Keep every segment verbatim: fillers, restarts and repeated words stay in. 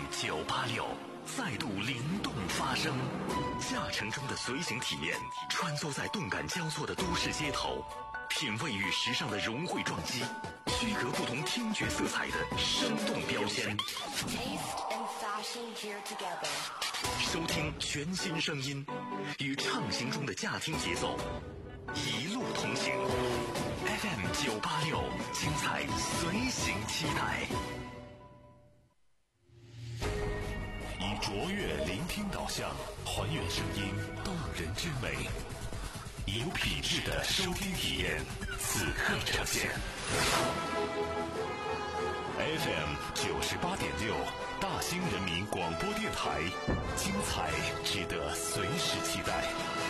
九八六再度灵动发声，驾乘中的随行体验，穿梭在动感交错的都市街头，品味与时尚的融汇撞击，区隔不同听觉色彩的生动标签。收听全新声音，与畅行中的驾听节奏，一路同行。F M 九八六，精彩随行期待。以卓越聆听导向，还原声音动人之美，以有品质的收听体验，此刻呈现。F M 九十八点六，大兴人民广播电台，精彩值得随时期待。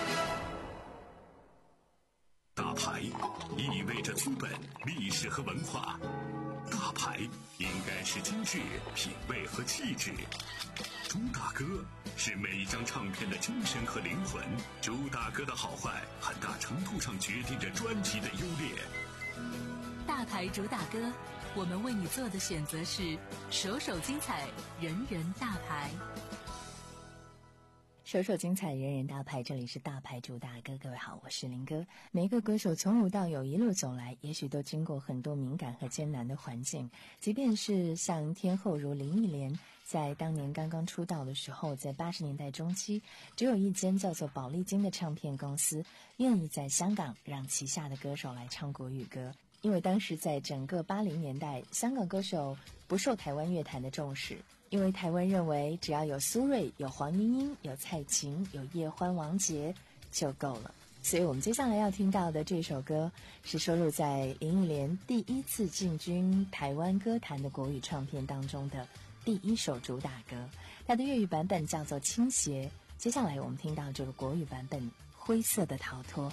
大牌意味着资本、历史和文化，大牌应该是精致、品味和气质。朱大哥是每一张唱片的精神和灵魂，朱大哥的好坏很大程度上决定着专辑的优劣。 大牌朱大哥，我们为你做的选择是首首精彩，人人大牌。 首首精彩，人人大牌，这里是大牌朱大哥。各位好，我是林哥。每一个歌手从无到有一路走来，也许都经过很多敏感和艰难的环境，即便是像天后如林忆莲，在当年刚刚出道的时候，在八十年代中期，只有一间叫做宝丽金的唱片公司愿意在香港让旗下的歌手来唱国语歌。因为当时在整个八零年代，香港歌手不受台湾乐坛的重视，因为台湾认为只要有苏芮、有黄莺莺、有蔡琴、有叶欢、王杰就够了。所以我们接下来要听到的这首歌是收录在林忆莲第一次进军台湾歌坛的国语唱片当中的第一首主打歌，它的粤语版本叫做《倾斜》。接下来我们听到这个国语版本《灰色的逃脱》。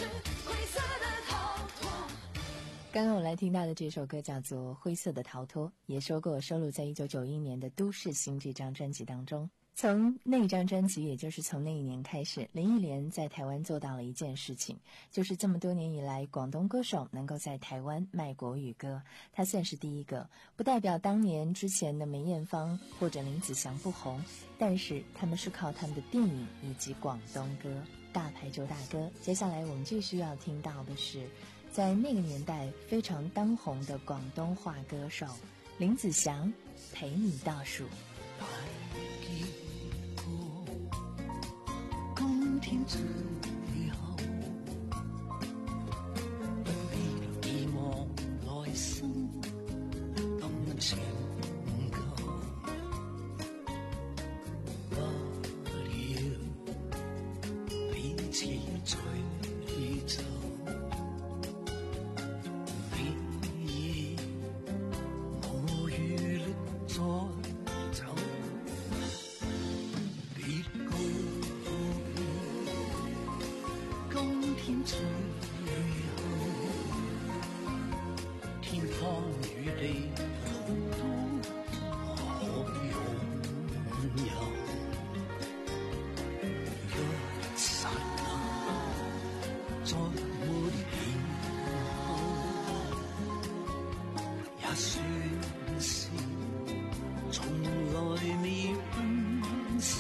灰色的逃脱。 刚刚我来听到的这首歌叫做《灰色的逃脱》，也说过收录在一九九一年的《都市心》这张专辑当中。从那张专辑，也就是从那一年开始，林忆莲在台湾做到了一件事情，就是这么多年以来，广东歌手能够在台湾卖国语歌，她算是第一个。不代表当年之前的梅艳芳或者林子祥不红，但是他们是靠他们的电影以及广东歌。大牌周大哥，接下来我们继续要听到的是在那个年代非常当红的广东话歌手林子祥，陪你倒數。 今天最後，不必寄望來生感情夠，不要彼此追走，你已無餘力再走，別告今天最後，天荒與地都可擁有，一剎那再沒然後，也算是從來未分手，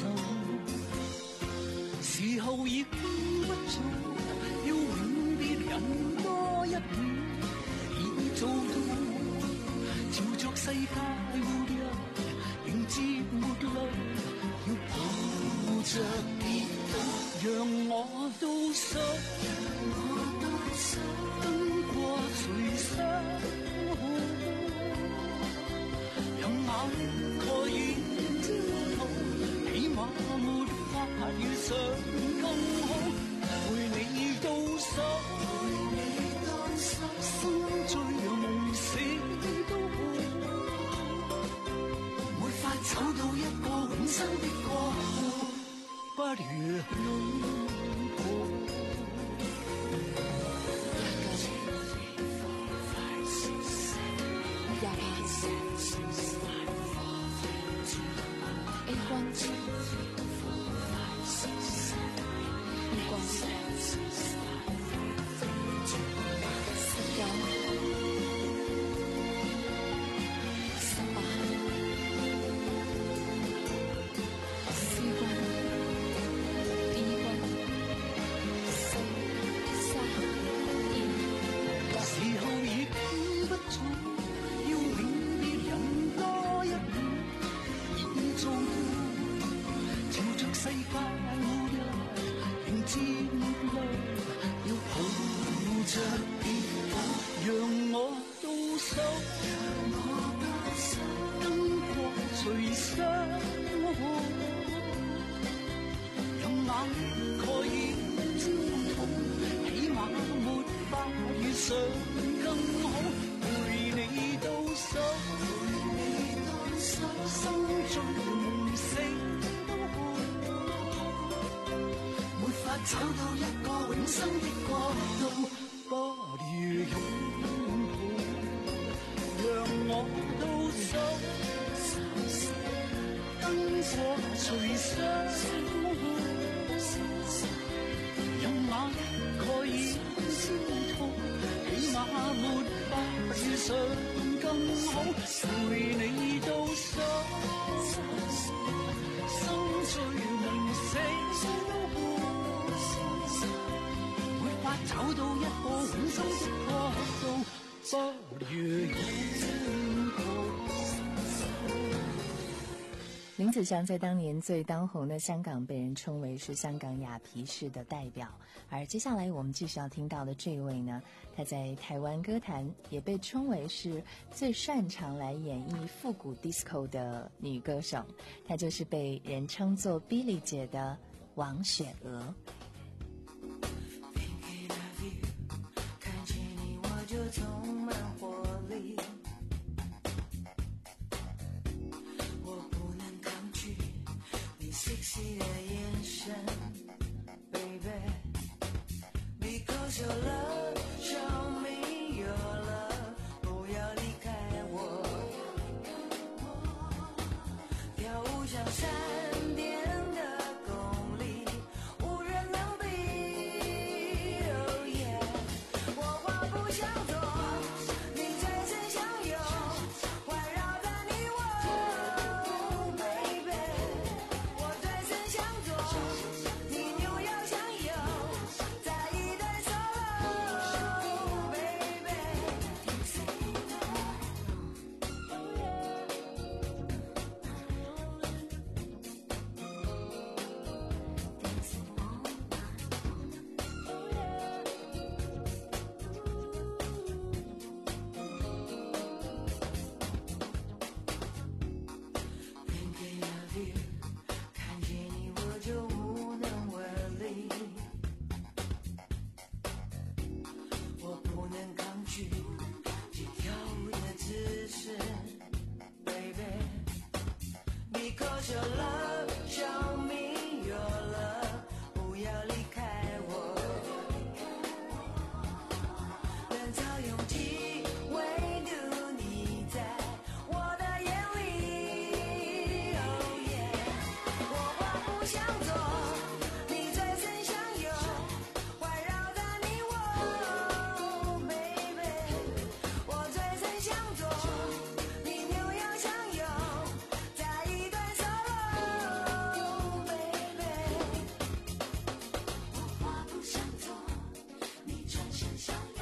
時候已不早，要永別人多一秒，已做到朝着世界末日，迎接末路，要抱着跌倒，讓我倒數，燈過隨身，讓眼蓋掩焦土，起碼沒法遇上更好。陪你倒數，心醉夢死都好，沒法找到一個永生的國度，不如擁抱。找到一個永生的國度，不如擁抱，讓我倒數，燈過隨身，讓眼蓋掩焦土，起碼沒法遇上更好，陪你倒數，心醉夢死都好。找到一個永生的國度，不如擁抱。 林子祥在当年最当红的香港被人称为是香港雅皮式的代表，而接下来我们继续要听到的这位呢，她在台湾歌坛也被称为是最擅长来演绎复古 disco 的女歌手，她就是被人称作 Billy 姐的王雪娥。 就充满活力，我不能抗拒你 sexy 的眼神 ，baby，because your love, show me your love， 不要离开我，跳舞像闪电的功力，无人能比。Oh yeah， 我话不想做，你最深相拥，环绕在你我，baby， 我最深相做，你扭要相拥，在一对 solo，baby。Thinking of you， 看见你我就无能为力，我不能抗拒这跳舞的姿势 ，baby。Because your love, show me your love， 不要离开我，人潮拥挤，唯独你在我的眼里。Oh yeah， 我话不想做，你最深相拥，环绕在你我，baby， 我最深相做，你扭要相拥，在一对 solo，baby。我话不想做，你转身相拥。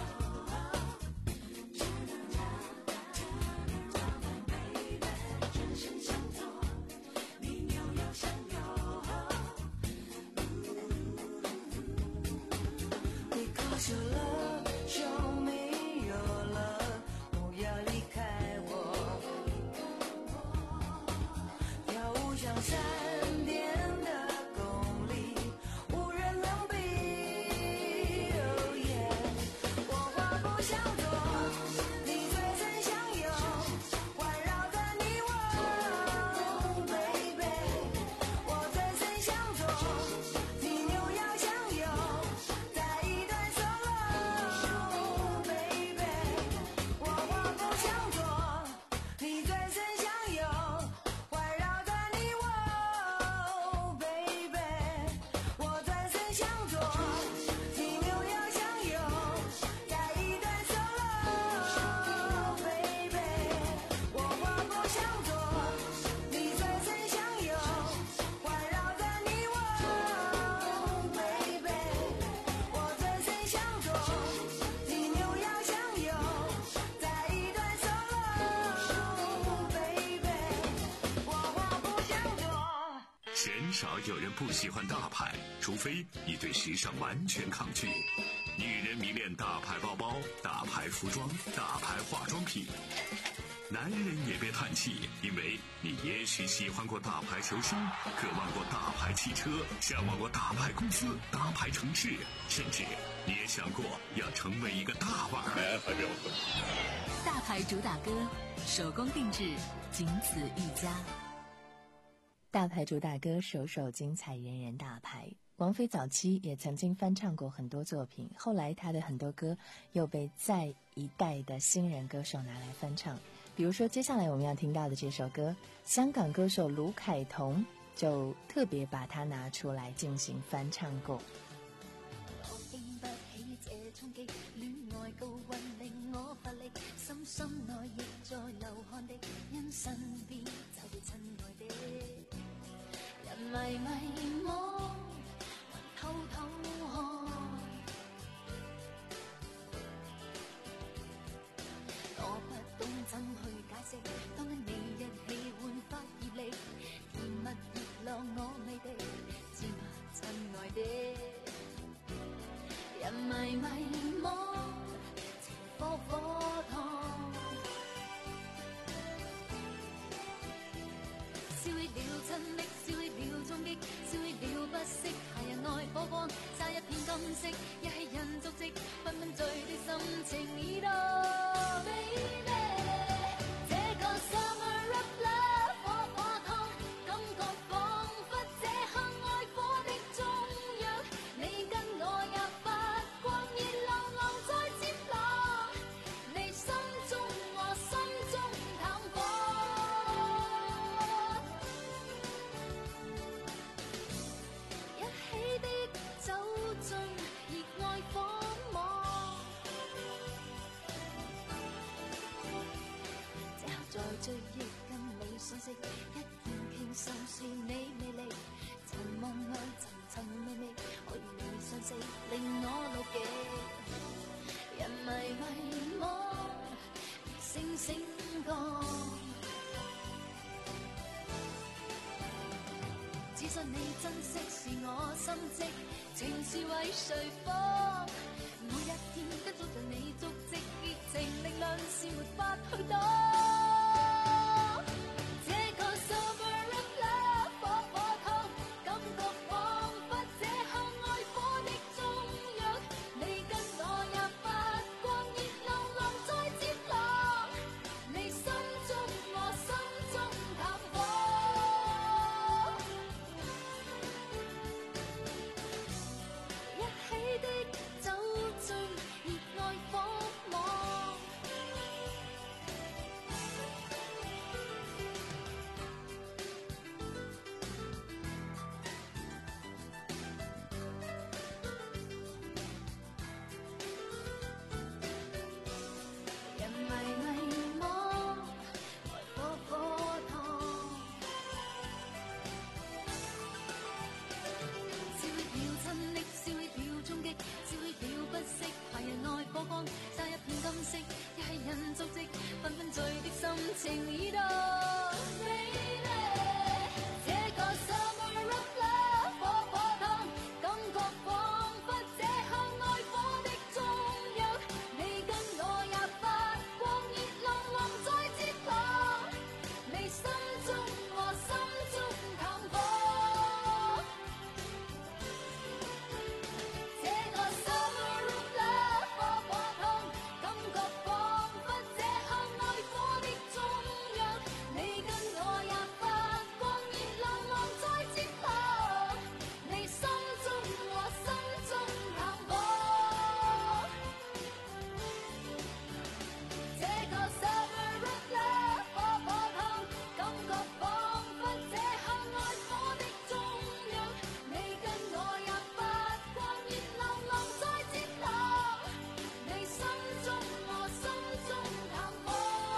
转身相做，你扭要相拥。Because your love, show me your love， 不要离开我，跳舞像闪电的功力，无人能比。Oh yeah， 我话不想做，你最深相拥，环绕在你我，baby， 我最深相做，你扭要相拥，在一对 solo，baby， 我话不想做，你最深相拥，环绕在你我，baby， 我最深相做，你扭要相拥，在一对 solo，baby， 我话不想做，你最深相拥，环绕在你我，baby， 我最深相做，你扭要相拥，在一对 solo，baby， 我话不想做。 鲜少有人不喜欢大牌，除非你对时尚完全抗拒。女人迷恋大牌包包、大牌服装、大牌化妆品。男人也别叹气，因为你也许喜欢过大牌球星，渴望过大牌汽车，向往过大牌公司、大牌城市，甚至你也想过要成为一个大腕儿。 大牌主打歌，手工定制，仅此一家。 大牌主打歌，首首精彩，人人大牌。王菲早期也曾经翻唱过很多作品，后来她的很多歌又被再一代的新人歌手拿来翻唱。比如说接下来我们要听到的这首歌，香港歌手卢凯彤就特别把它拿出来进行翻唱过。 我經不起這衝擊，戀愛高溫令我乏力，心心內亦在流汗的，因身邊找到親愛的，人迷迷惘，還偷偷看，我不懂怎去解釋，當跟你一起煥發熱力，甜蜜熱浪我美的，知嗎親愛的，人迷迷惘，情火火燙，燒起了親昵，燒起了衝擊，燒起了不息，夏日愛火光，灑一片金色，一起人足跡，繽紛醉的心情已到 baby， 這個 summer of love 火火燙，感覺彷彿這刻愛火的中央，你跟我也發光熱浪。 追憶跟你相識，一見傾心是你魅力，曾夢愛層層微微，可與你相識令我牢記，人迷迷惘，星星降，只信你珍惜是我心跡，情是為誰放？每一天都捉着你足跡，熱情力量是沒法去擋。這個 summer of love 火火燙，感覺彷彿這向愛火的中藥，你跟我也發光，熱浪浪在接浪，你心中我心中淡薄，一起的酒醉，熱愛火網。人迷迷惘，來火火燙。燒了親昵，燒了衝擊，燒了不息，怕人愛火光，灑一片金色，一係人足跡，紛紛醉的心情已到。這個 summer of love 火火燙，感覺彷彿這向愛火的中藥，你跟我也發光，熱浪浪在接浪，你心中我心中淡薄。這個 summer of love 火火燙，感覺彷彿這向愛火的中藥，你跟我也發光，熱浪浪在接浪，你心中我心中淡薄。這個 summer of love 火火燙，感覺彷彿這向愛火的中藥，你跟我也發光，熱浪浪在接浪，你心中我心中淡薄。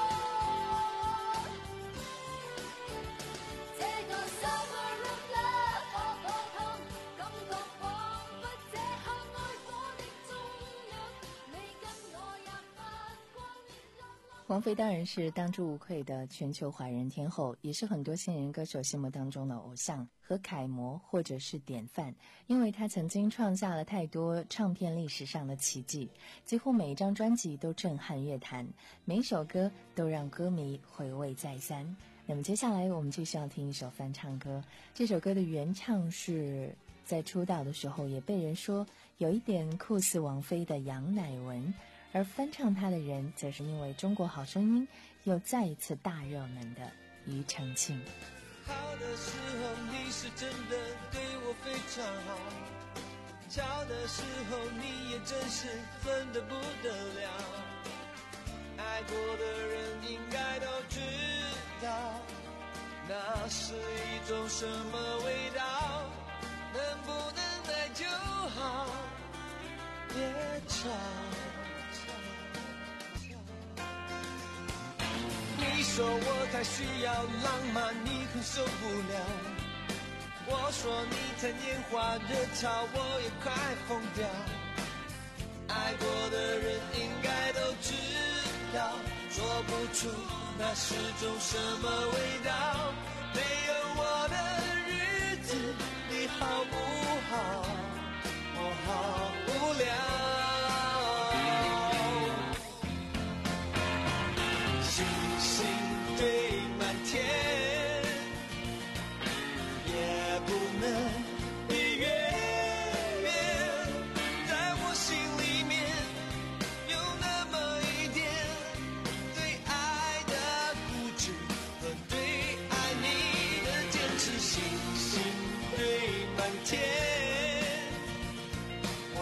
這個 summer of love 火火燙，感覺彷彿這向愛火的中藥，你跟我也發光，熱浪浪。 王菲当然是当之无愧的全球华人天后，也是很多新人歌手心目当中的偶像和楷模或者是典范，因为她曾经创下了太多唱片历史上的奇迹，几乎每一张专辑都震撼乐坛，每一首歌都让歌迷回味再三。那么接下来我们继续要听一首翻唱歌，这首歌的原唱是在出道的时候也被人说有一点酷似王菲的杨乃文，而翻唱她的人则是因为中国好声音又再一次大热门的庾澄庆。 好的时候你是真的对我非常好，巧的时候你也真是真的不得了，爱过的人应该都知道，那是一种什么味道，能不能爱就好，别吵。你说我太需要浪漫，你很受不了，我说你太拈花惹草，我也快疯掉，爱过的人应该都知道，说不出那是种什么味道，没有我的日子你好不好，我好无聊，星星堆满天，也不能比月圆，在我心里面有那么一点对爱的固执和对爱你的坚持，星星堆满天，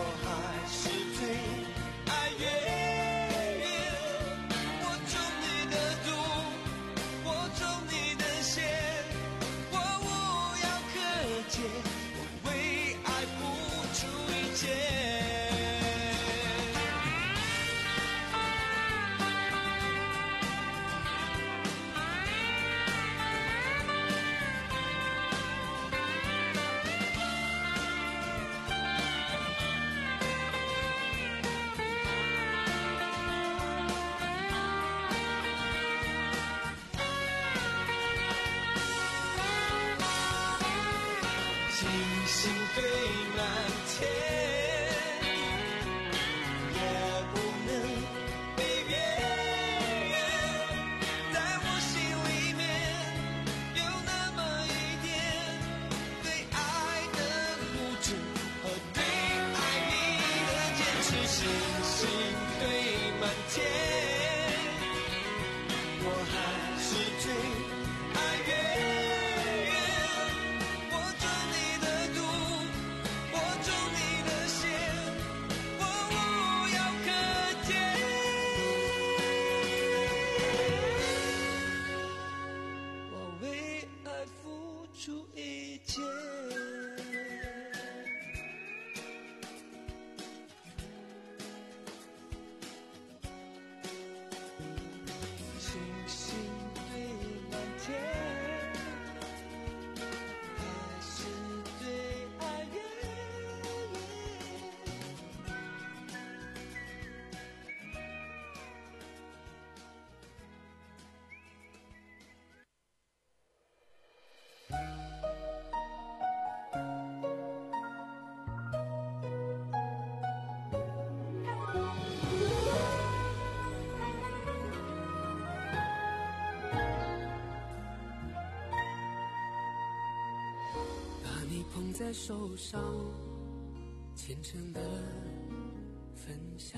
在手上，虔诚的分享，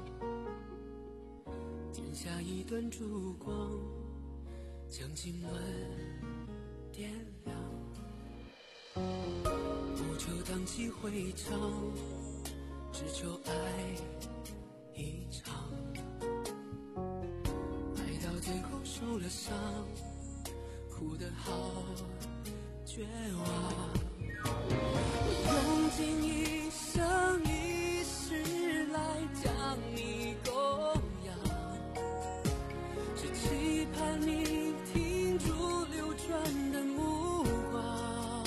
剪下一段烛光，将今晚点亮。不求荡气回肠，只求爱一场，爱到最后受了伤，哭得好绝望，用尽一生一世来将你供养，只期盼你停住流转的目光，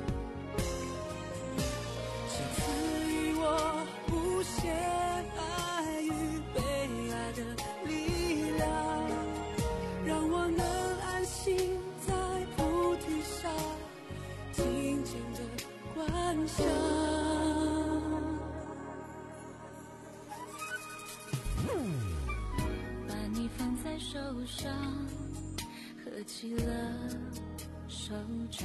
请赐予我无限爱与被爱的力量，让我能安心在菩提下静静的观想。 把你放在手上，合起了手掌，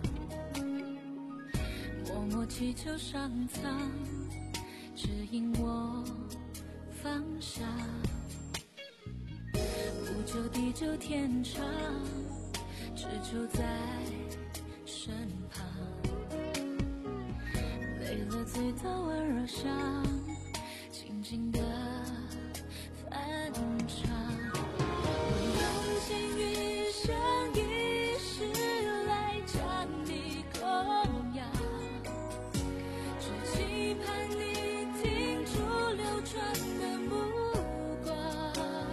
默默祈求上苍指引我方向，不求地久天长，只求在身旁，累了醉到温柔乡，静静的翻唱，我用尽余生一世来将你供养，只期盼你停住流转的目光，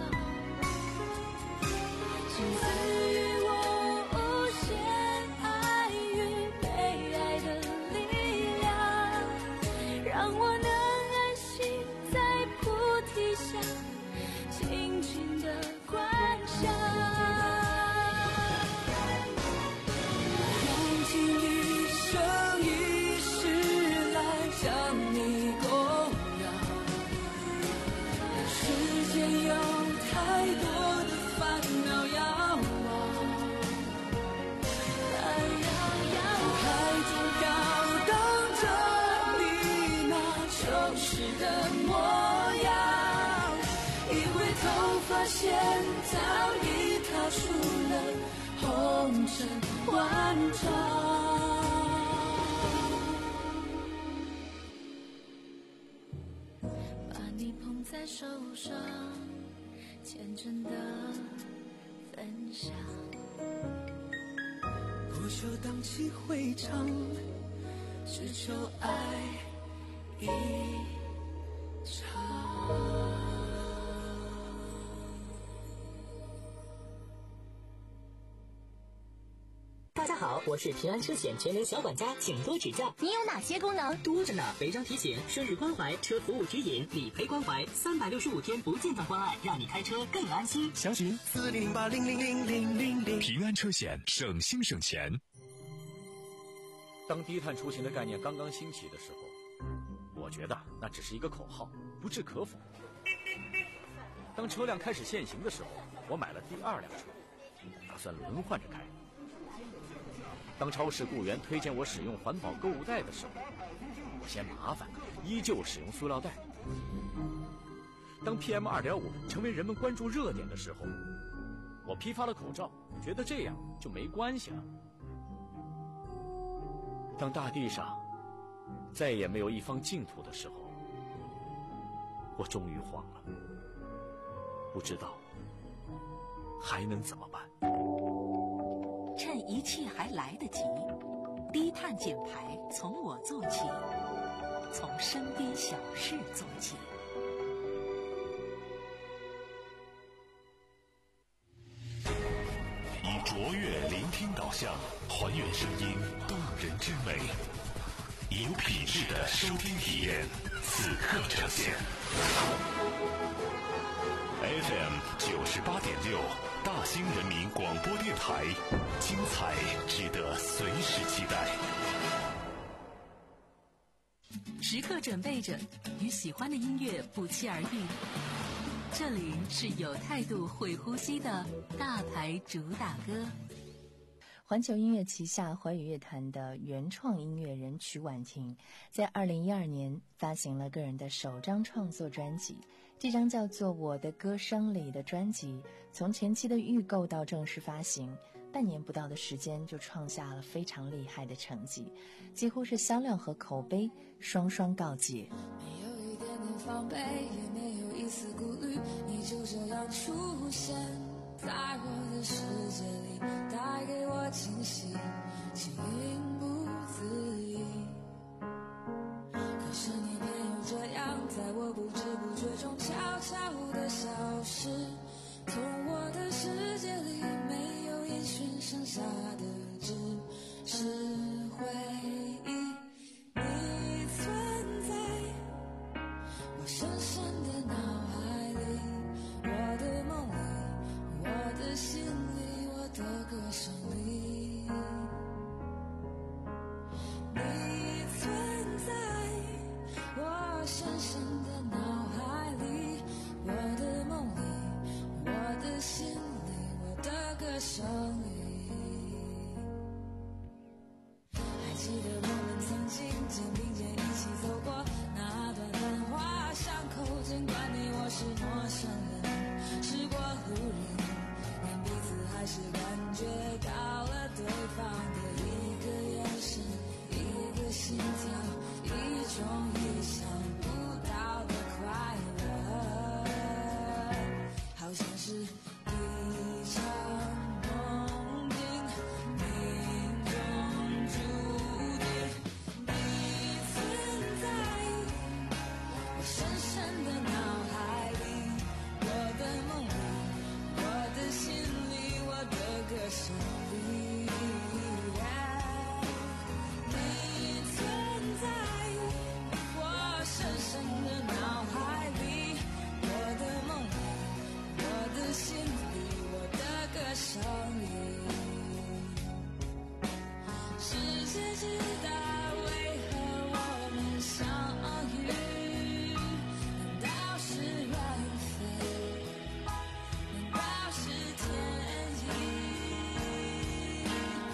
请赐予我无限爱与被爱的力量，让我能安心在菩提下静静的观想， 用尽一生一世来将你供养，世间有太多的烦恼要忘，海中飘荡着你那旧时的模样，一回头发现早已逃出了红尘万丈。 把你捧在手上，虔诚的分享， 不求荡气回肠，只求爱一场。 大家好，我是平安车险全能小管家，请多指教。 你有哪些功能？ 多着呢，违章提醒、生日关怀、车服务指引、理赔关怀，三百六十五天不间断关爱，让你开车更安心。 详询四零零八零零零零零零。 平安车险，省心省钱。 当低碳出行的概念刚刚兴起的时候，我觉得那只是一个口号，不置可否。当车辆开始限行的时候，我买了第二辆车，打算轮换着开。当超市雇员推荐我使用环保购物袋的时候，我嫌麻烦，依旧使用塑料袋。当 P M 二点五 成为人们关注热点的时候，我批发了口罩，觉得这样就没关系了。当大地上再也没有一方净土的时候，我终于慌了，不知道还能怎么办。 趁一切还来得及，低碳减排从我做起，从身边小事做起。 以卓越聆听导向，还原声音动人之美，以有品质的收听体验，此刻呈现。F M 九十八点六，大兴人民广播电台，精彩值得随时期待。 时刻准备着，与喜欢的音乐不期而遇。这里是有态度、会呼吸的大牌主打歌。 环球音乐旗下华语乐坛的原创音乐人曲婉婷，在二零一二年发行了个人的首张创作专辑。这张叫做《我的歌声里》的专辑，从前期的预购到正式发行，半年不到的时间就创下了非常厉害的成绩，几乎是销量和口碑双双告捷。 没有一点点防备，也没有一丝顾虑，你就这样出现在我的世界里，带给我惊喜，情不自已。可是你偏又这样，在我不知不觉中悄悄地消失，从我的世界里没有音讯，剩下的只是回忆。你存在我深深的脑海里，我的梦里，我的心里，我的歌声里。你存在我深深的脑海里，我的梦里，我的心里，我的歌声里。还记得我们曾经肩并肩一起走过那段繁华巷口，尽管你我是陌生人，时过路人，但彼此还是感觉到了对方的一个眼神，一个心跳，一种意想不到的快乐，好像是一场梦境，命中注定。你存在我深深的脑海里，我的梦里，我的心里，我的歌声里。你存在我深深的脑海里，我的梦里，我的心里，我的歌声里。世界知道为何我们相遇，难道是缘分？难道是天意？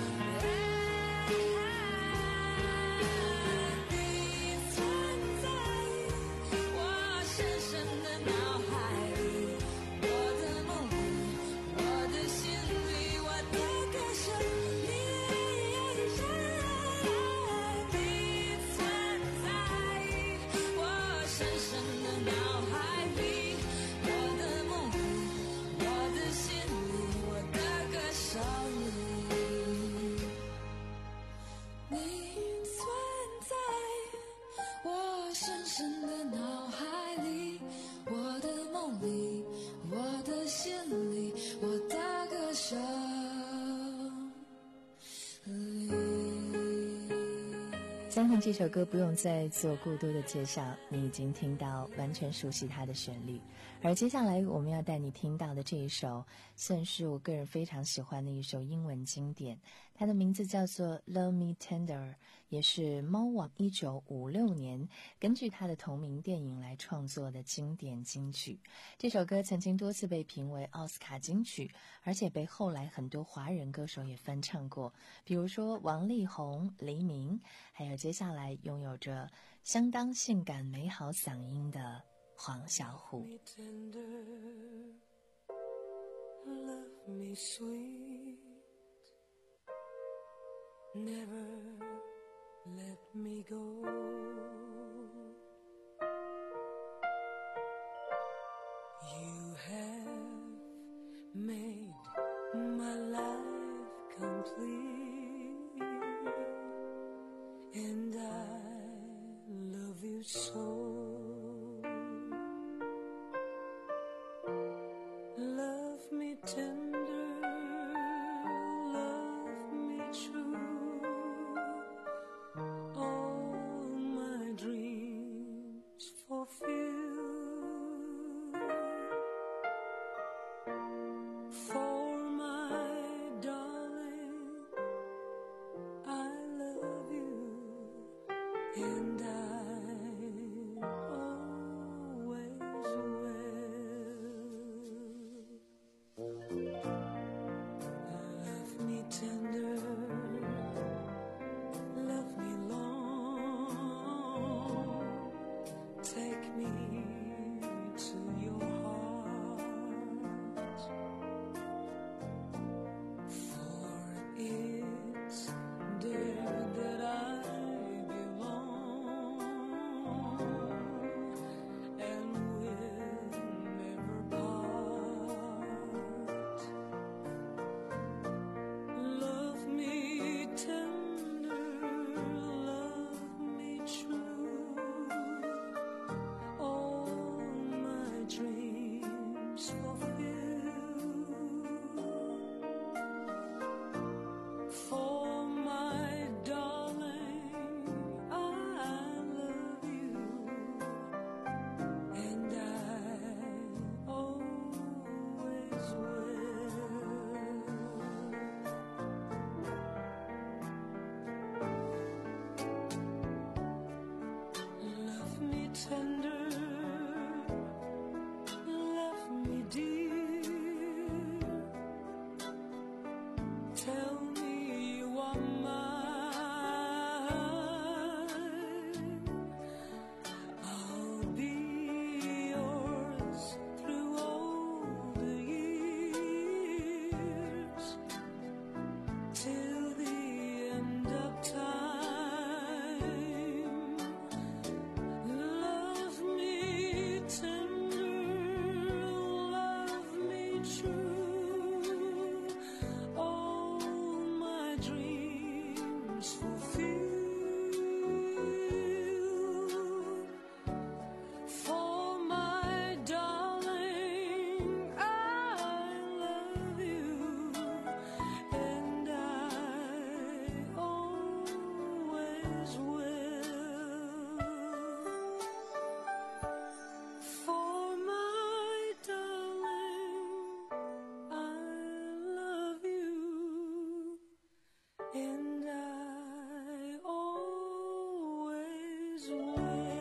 你存在我深深的脑海里，我的梦里，我的心里，我的歌声里。你存在我深深的脑海里，我的梦里，我的心里，我的歌声里。你存在我深深的脑海里，我的梦里，我的心里，我的歌声里。 相信这首歌不用再做过多的介绍，你已经听到完全熟悉它的旋律。而接下来我们要带你听到的这一首，算是我个人非常喜欢的一首英文经典，它的名字叫做 Love Me Tender， 也是猫王一九五六年根据他的同名电影来创作的经典金曲。这首歌曾经多次被评为奥斯卡金曲，而且被后来很多华人歌手也翻唱过，比如说王力宏、黎明，还有接下来拥有着相当性感美好嗓音的黄小琥。 me tender, love me sweet, never let me go. You have made my life complete, and I love you so. Love me tender, love me true, all my dreams fulfill. For my darling, I love you, and I always will. true, all my dreams fulfilled. For my darling, I love you, and I always will. For my darling, I love you, and I always will.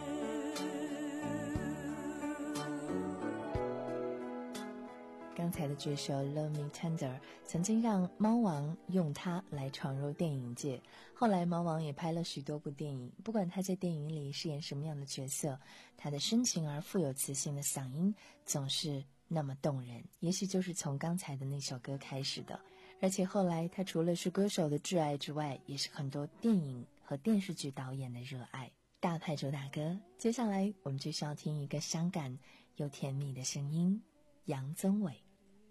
刚才的这首《Love Me Tender》曾经让猫王用它来闯入电影界，后来猫王也拍了许多部电影，不管他在电影里饰演什么样的角色，他的深情而富有磁性的嗓音总是那么动人，也许就是从刚才的那首歌开始的。而且后来他除了是歌手的挚爱之外，也是很多电影和电视剧导演的热爱。大派周大哥，接下来我们就需要听一个伤感又甜蜜的声音，杨宗纬。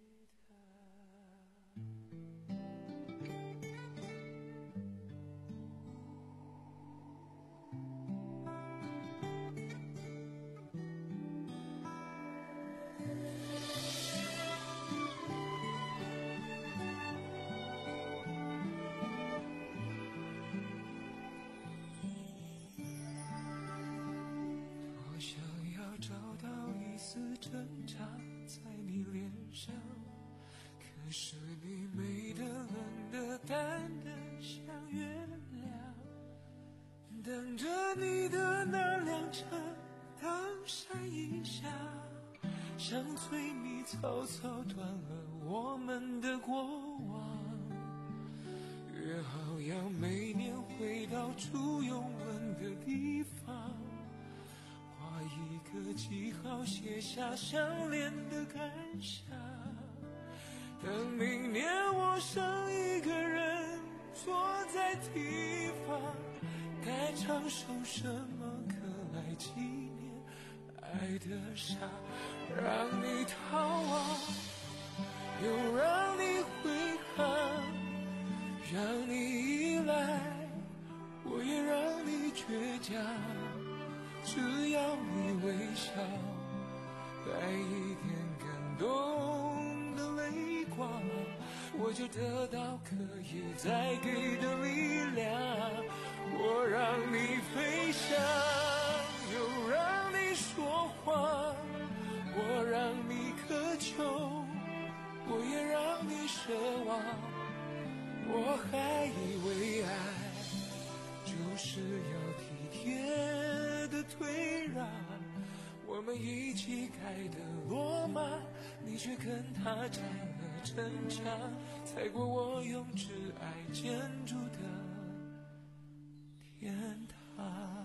我想要找到一丝挣扎在你脸上，可是你美得冷得淡得像月亮，等着你的那辆车当闪一下，像催你草草断了我们的过往。约好要每年回到初拥吻的地方，画一个记号，写下相恋的感想。等明年我剩一个人坐在地方，该唱首什么歌来纪念爱的傻？让你逃亡，又让你挥汗，让你依赖，我也让你倔强。只要你微笑，带一点感动的泪光，我就得到可以再给的力量。我让你飞翔，又让你说谎，我让你渴求，我也让你奢望。我还以为爱就是要体贴的退让，我们一起盖的罗马，你却跟他拆了城墙，踩过我用挚爱建筑的天堂。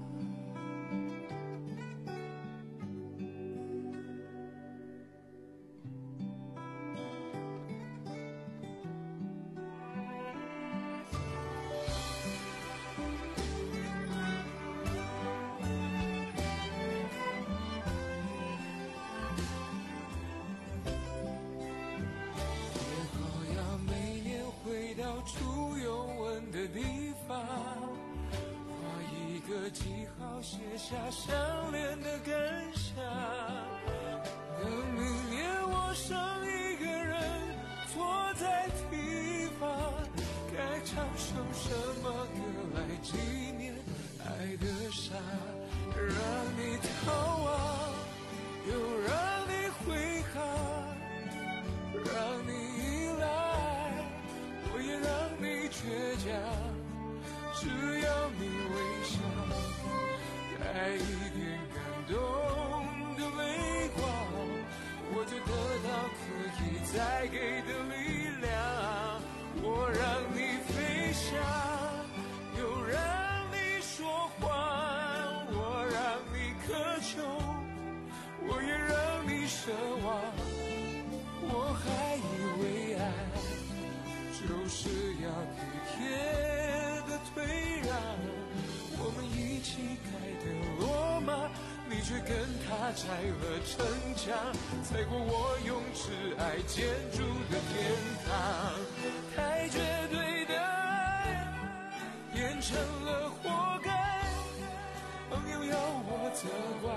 初拥吻的地方，画一个记号，写下相恋的感想。等明年我剩一个人坐在地方，该唱首什么歌来纪念爱的傻？让你逃亡，又让你挥汗，让你依赖，我也让你倔强。只要你微笑，带一点感动的泪光，我就得到可以再给的力量。我让你飞翔，又让你说谎，我让你渴求，我也让你奢望。我还以为爱就是要体贴的退让，我们一起盖的罗马，你你却跟他拆了城墙，踩过我用挚爱建筑的天堂。太绝对的爱变成了活该，朋友要我责怪，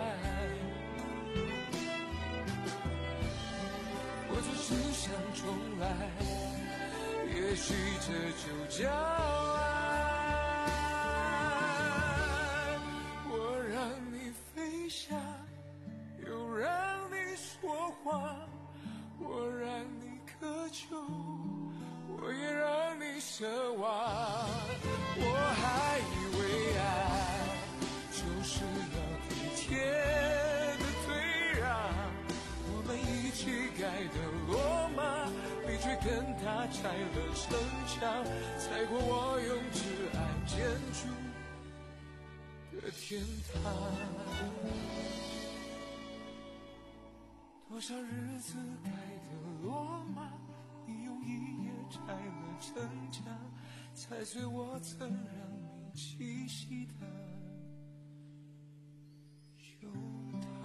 我只是想重来，也许这就叫爱。我让你飞翔，又让你说话，我让你渴求，我也让你奢望。我还以为爱就是要体贴的退让，我们一起盖的罗马，你却跟他拆了城墙，踩过我用挚爱建筑的天堂。多少日子盖的罗马，你用一夜拆了城墙，踩碎我曾让你栖息的胸膛。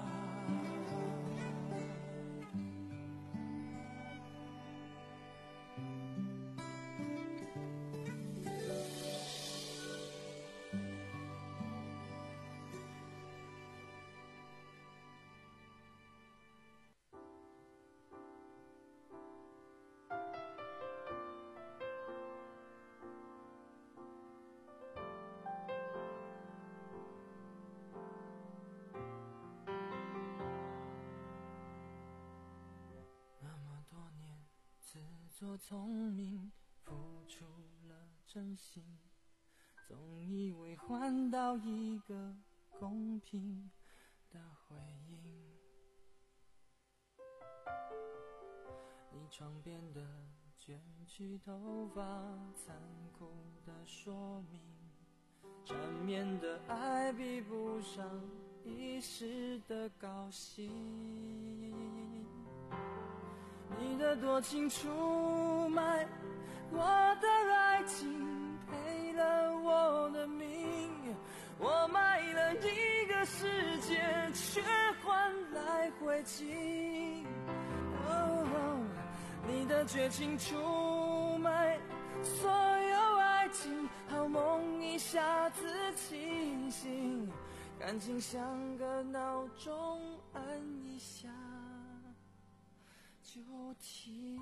自作聪明，付出了真心，总以为换到一个公平的回应。你床边的卷曲头发，残酷的说明，缠绵的爱比不上一时的高兴。你的多情出卖我的爱情，赔了我的命，我卖了一个世界，却换来灰烬。哦，你的绝情出卖所有爱情，好梦一下子清醒，感情像个闹钟，按一下就停。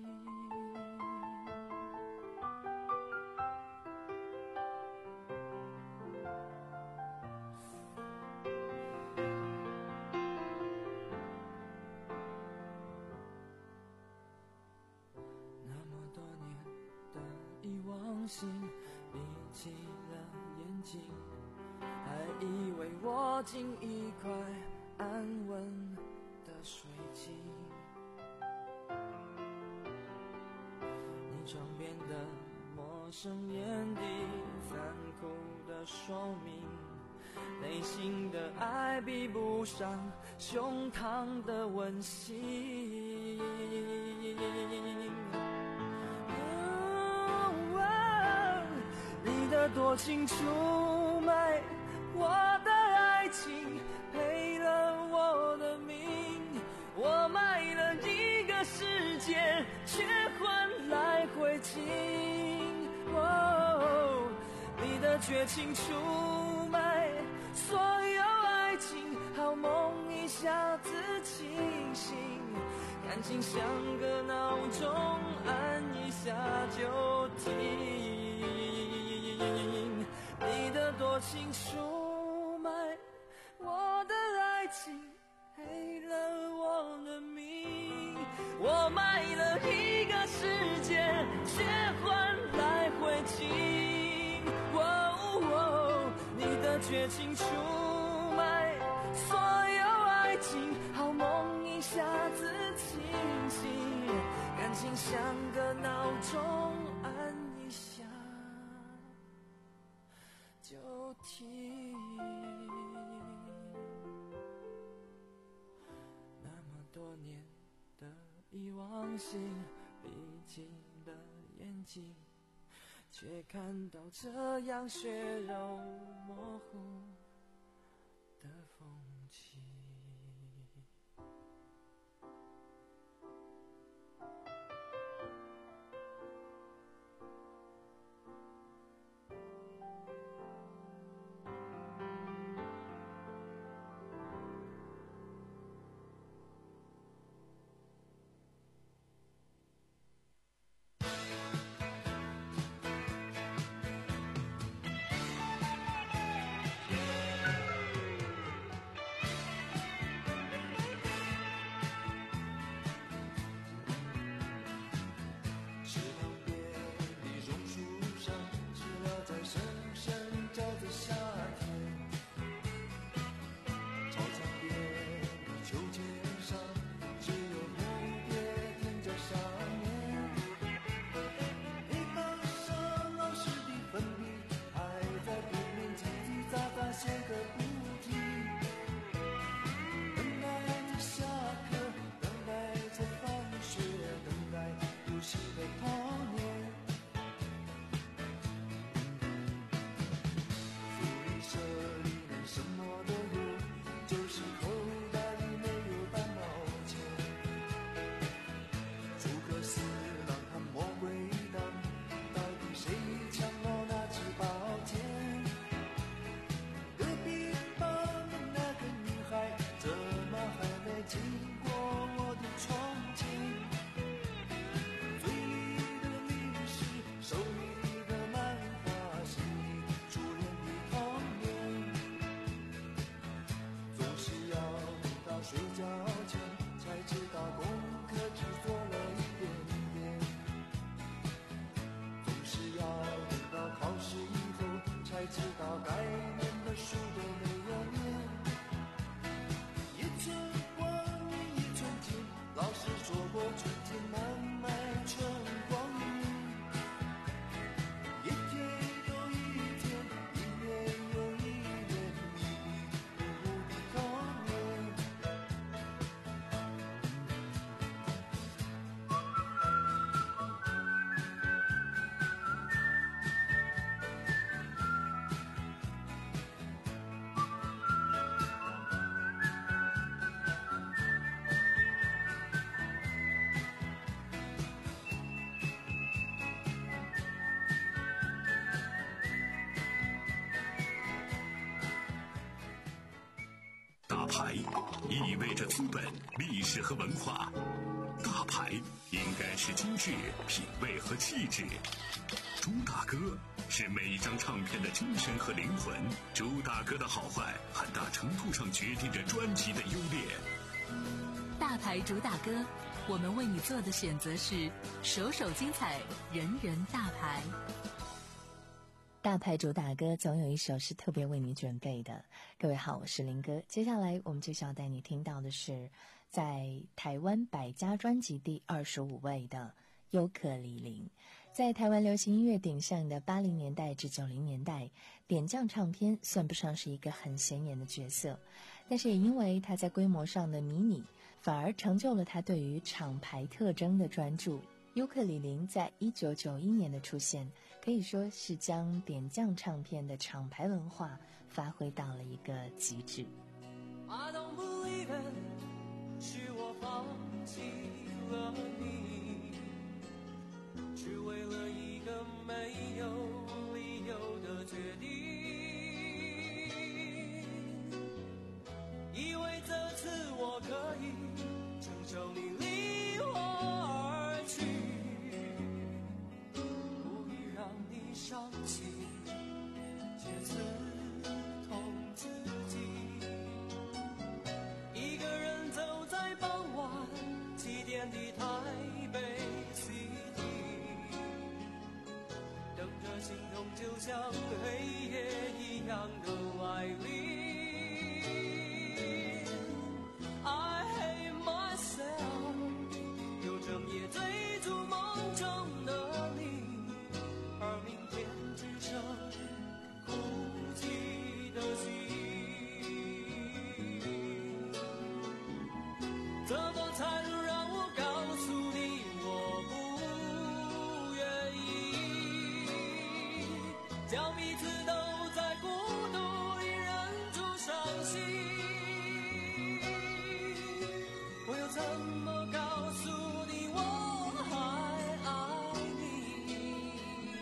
那么多年的遗忘性，闭起了眼睛，还以为握紧一块安稳的水晶。你床边的陌生眼底，残酷的说明，内心的爱比不上胸膛的温馨。哦哦，你的多情出卖我的爱情，赔了我的命，我卖了一个世界，却换来灰烬。哦，你的绝情出卖所有爱情，好梦一下子清醒，感情像个闹钟，按一下就停。你的多情出卖我的爱情，赔了我的命，我卖了一个世界，却换来灰烬。哦哦，你的绝情出卖所有爱情，好梦一下子清醒，感情像个闹钟，按一下就停。那么多年的遗忘性，闭紧了眼睛，却看到这样血肉模糊的风景。 知道该念的书都没有念。一寸光阴一寸金，老师说过春天慢慢春光阴。一天又一天，一年又一年，迷迷糊糊的童年。 大牌意味着资本、历史和文化，大牌应该是精致、品味和气质。朱大哥是每一张唱片的精神和灵魂，朱大哥的好坏很大程度上决定着专辑的优劣。 大牌主打歌，我们为你做的选择是首首精彩，人人大牌。 大牌主打歌总有一首是特别为你准备的。各位好，我是林哥。接下来我们就要带你听到的是在台湾百家专辑第二十五位的尤克里里。在台湾流行音乐鼎盛的八零年代至九零年代，点将唱片算不上是一个很显眼的角色，但是也因为他在规模上的迷你，反而成就了他对于厂牌特征的专注。尤克里里在一九九一年的出现，可以说是将点将唱片的厂牌文化发挥到了一个极致。 I don't believe it， 是我放弃了你，只为了一个没有理由的决定，以为这次我可以承受你离我而去，故意让你伤心，却刺痛自己。一个人走在傍晚七点的台北 City， 等着心痛就像黑夜一样的来临。I hate myself， 又整夜追逐梦中的你，而明天只剩孤寂的心。这多残忍，让我告诉你，我不愿意将彼此都在孤独里忍住伤心。我又怎么告诉你我还爱你？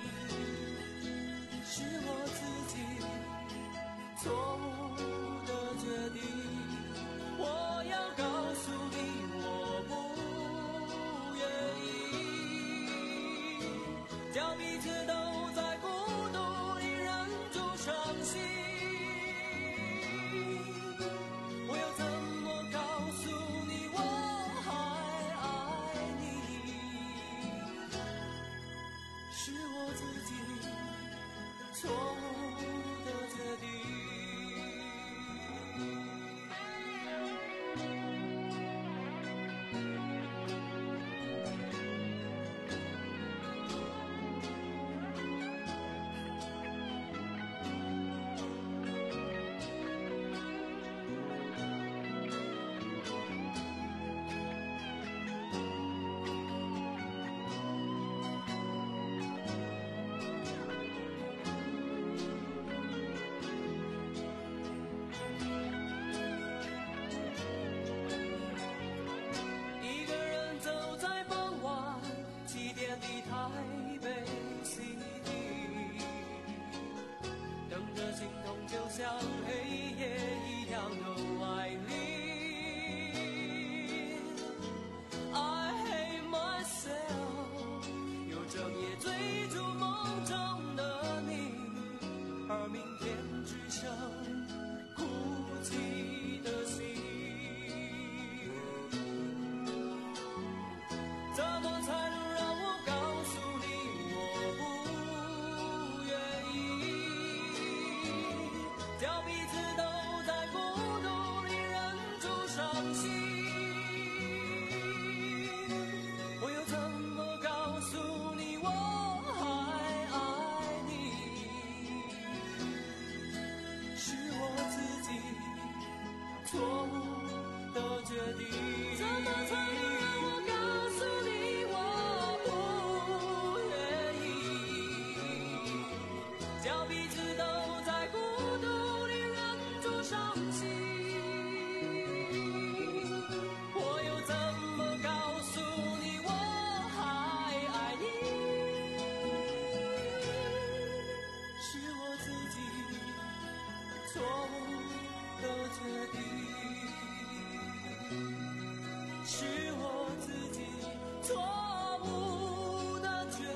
是我自己错误的决定。我要告诉你，我不愿意将彼此都在孤独里忍住伤心。我要怎么告诉你我还是我自己错误的决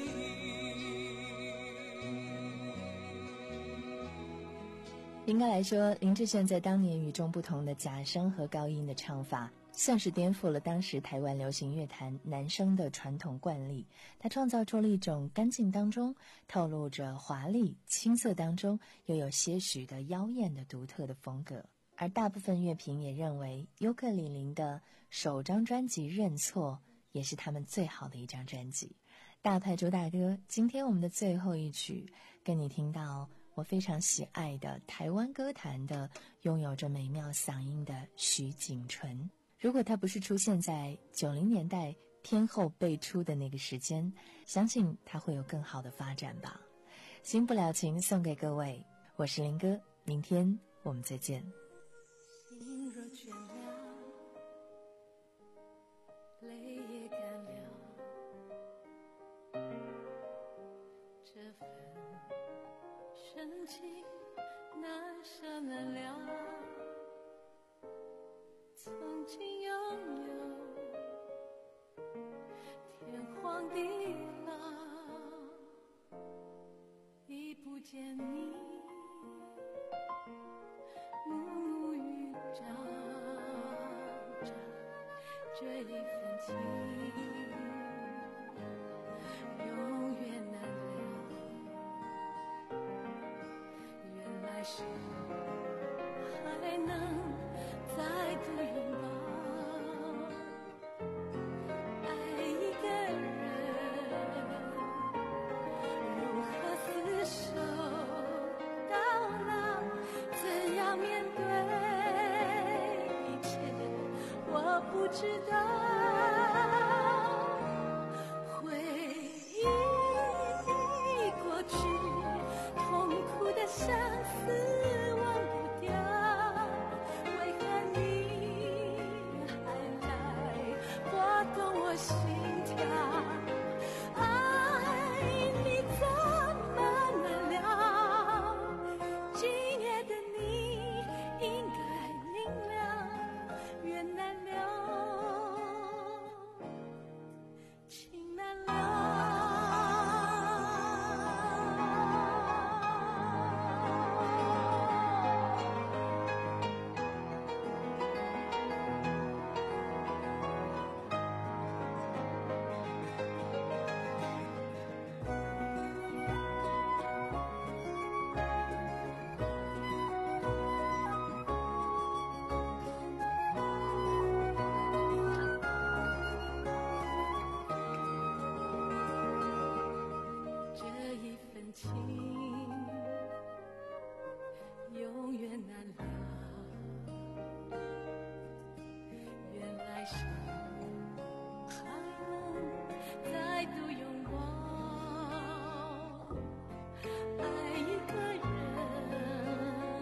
定。 应该来说，林志炫在当年与众不同的假声和高音的唱法，算是颠覆了当时台湾流行乐坛男声的传统惯例。他创造出了一种干净当中透露着华丽，青涩当中又有些许的妖艳的独特的风格。而大部分乐评也认为，尤克里里的首张专辑《认错》也是他们最好的一张专辑。大牌主打歌，今天我们的最后一曲，跟你听到我非常喜爱的台湾歌坛的拥有着美妙嗓音的许景纯。如果他不是出现在九零年代天后辈出的那个时间，相信他会有更好的发展吧。新不了情送给各位，我是林哥，明天我们再见。 心若倦了，泪也干了，这份深情难舍难了，曾经拥有天荒地老，已不见你暮暮与朝朝，这一份情永远难了，原来是还能再度拥抱，爱一个人如何厮守到老，怎样面对一切我不知道，回忆过去痛苦的相思忘不掉，为何你还来拨动我心跳，爱你怎么难了，今夜的你应该明了，缘难了，情难了。这一份情永远难了，原来是还能再度拥抱，爱一个人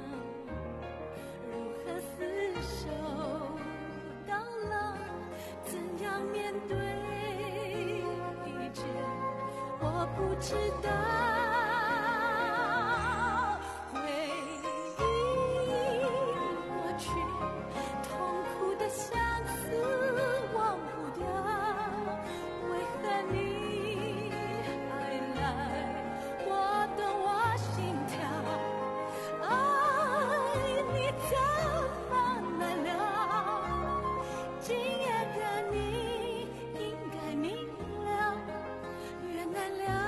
如何厮守到老，怎样面对一切我不知道，回忆过去痛苦的相思忘不掉，为何你还来拨动我心跳，爱你怎么难了，今夜的你应该明了，缘难了。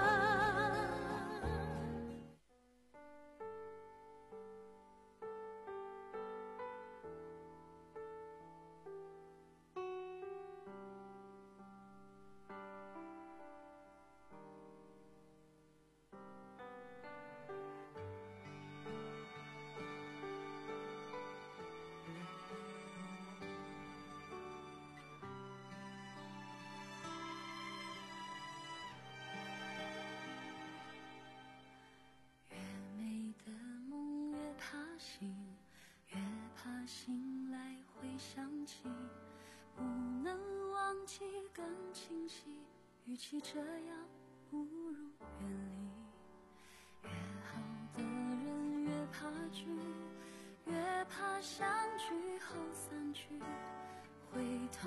越美的梦越怕醒，越怕醒来回想起，不能忘记更清晰，与其这样不如远离，越好的人越怕聚，越怕相聚后散去，回头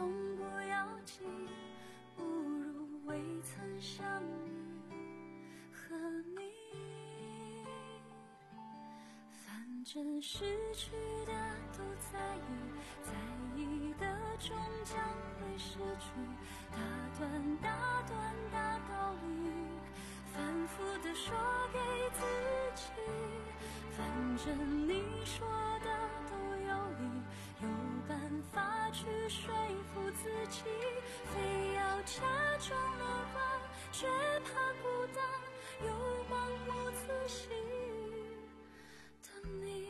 正失去的都在意，在意的终将会失去。大段大段大道理，反复地说给自己，反正你说的都有理，有办法去说服自己，非要假装乐观，却怕孤单，又盲目自信的你。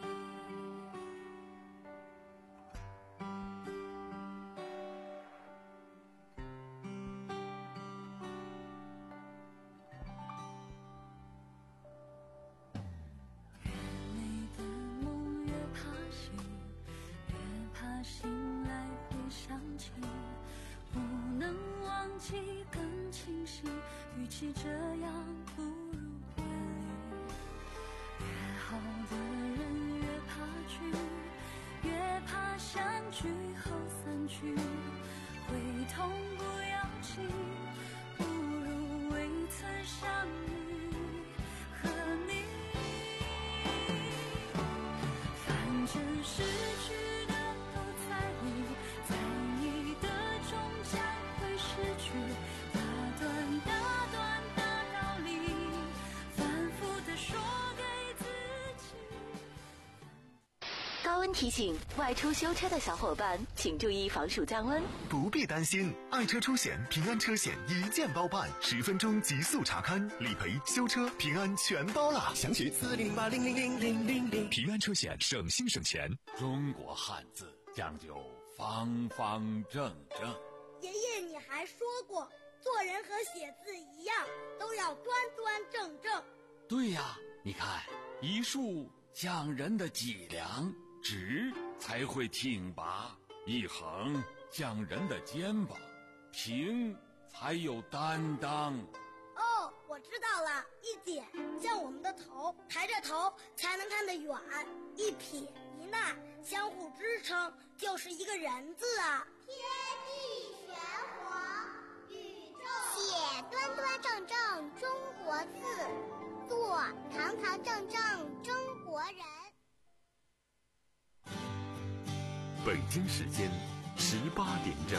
越美的梦越怕醒，越怕醒来会想起，不能忘记更清晰，与其这样不如别离。越好的人越怕聚，越怕相聚后散去，会痛不要紧，不如未曾相遇和你。反正失去的都在意，在意的终将会失去。大段大段大道理，反复地说给自己。 高温提醒：外出修车的小伙伴，请注意防暑降温。 不必担心，爱车出险平安车险一键包办，十分钟极速查看、理赔、修车，平安全包了。详询四零八零零零零零零。 平安车险，省心省钱。 中国汉字讲究方方正正。 爷爷，你还说过，做人和写字一样，都要端端正正。 对呀，你看，一竖讲人的脊梁，直才会挺拔；一横讲人的肩膀，平才有担当。 哦，我知道了，一点像我们的头，抬着头才能看得远；一撇一捺相互支撑，就是一个人字啊。 天地玄黄，宇宙写端端正正中国字，做堂堂正正中国人。 北京时间十八点整。